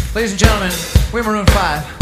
Ladies and gentlemen, we're Maroon 5.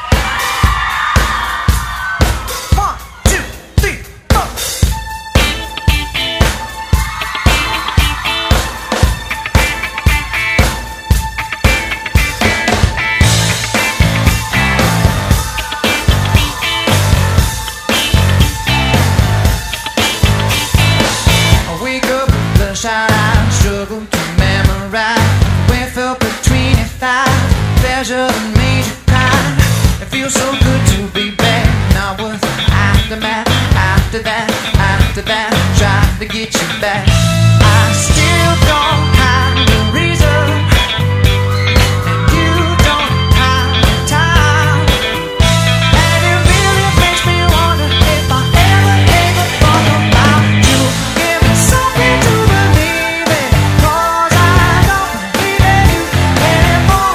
I struggle to memorize where I felt between your thighs, pleasure that made you cry. It feels so good to be back. Now what's aftermath? After that, trying to get you back. I still don't have the reason, and you don't have the time, and it really makes me wonder if I ever thought about you. Give me something to believe in, 'cause I don't believe in you anymore.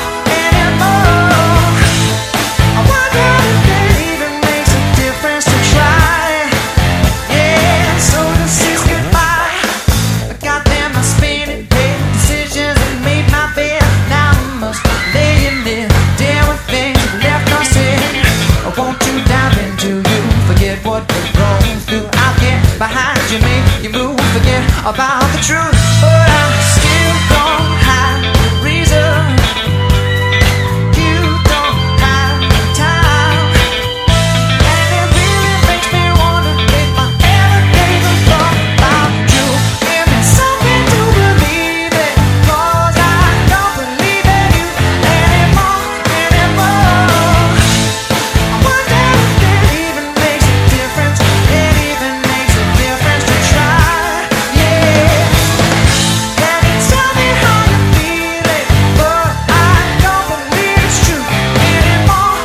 I wonder if it even makes a difference to try. Yeah, so this is goodbye. I got them, I spin it, made decisions and made my bed. Now I must lay in there, deal with things left unsaid. I won't you dive into you, forget what we're going through. I'll get behind you, make you move, forget about the truth. But I still don't have the reason, you don't have the time, and it really makes me wonder if I ever thought about you. Give me something to believe in, 'cause I don't believe in you anymore. I wonder if it even makes a difference, it even makes a difference to try. Yeah, can you tell me how you feel it? But I don't believe it's true anymore.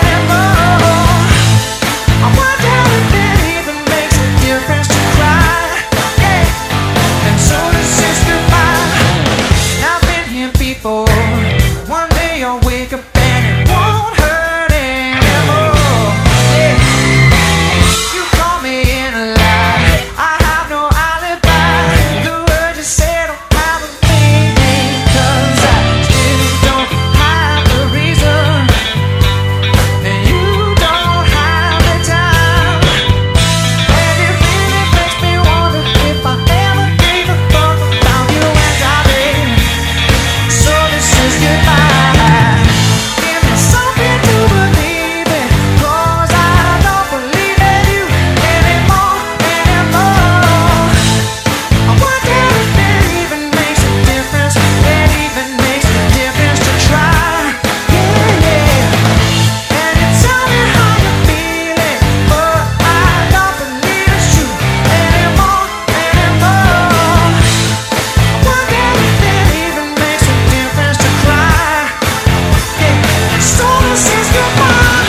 I wonder if it even makes a difference to cry. Yeah, and so this is goodbye. I've been here before. One day I'll wake up and it won't hurt anymore. Yeah, you call me in a lie, I have no alibi. The words you said don't have a meaning, 'cause I still don't have the reason, and you don't have the time, and it really makes me wonder if I ever gave a fuck about you and darling. So this is goodbye. Give me something to believe in, 'cause I don't believe in you anymore. I wonder if it even makes a difference, it even makes a difference to try. Yeah, can you tell me how you feel it? But I don't believe it's true anymore. I wonder if it even makes a difference to cry. Yeah, so this is goodbye.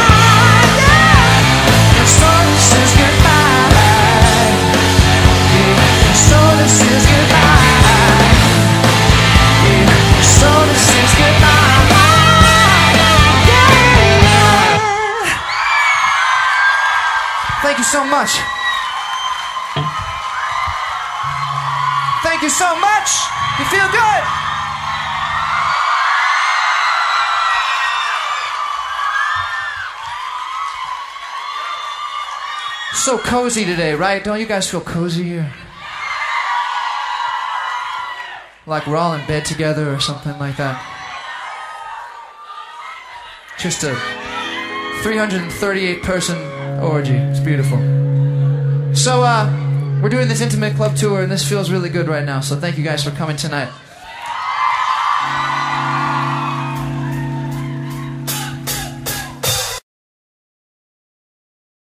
Yeah, so this is goodbye. Yeah, so this is goodbye. Yeah, so this is goodbye. Yeah. Thank you so much. Thank you so much. You feel good? So cozy today, right? Don't you guys feel cozy here? Like we're all in bed together or something like that. Just a 338 person orgy. It's beautiful. So we're doing this intimate club tour and this feels really good right now. So thank you guys for coming tonight.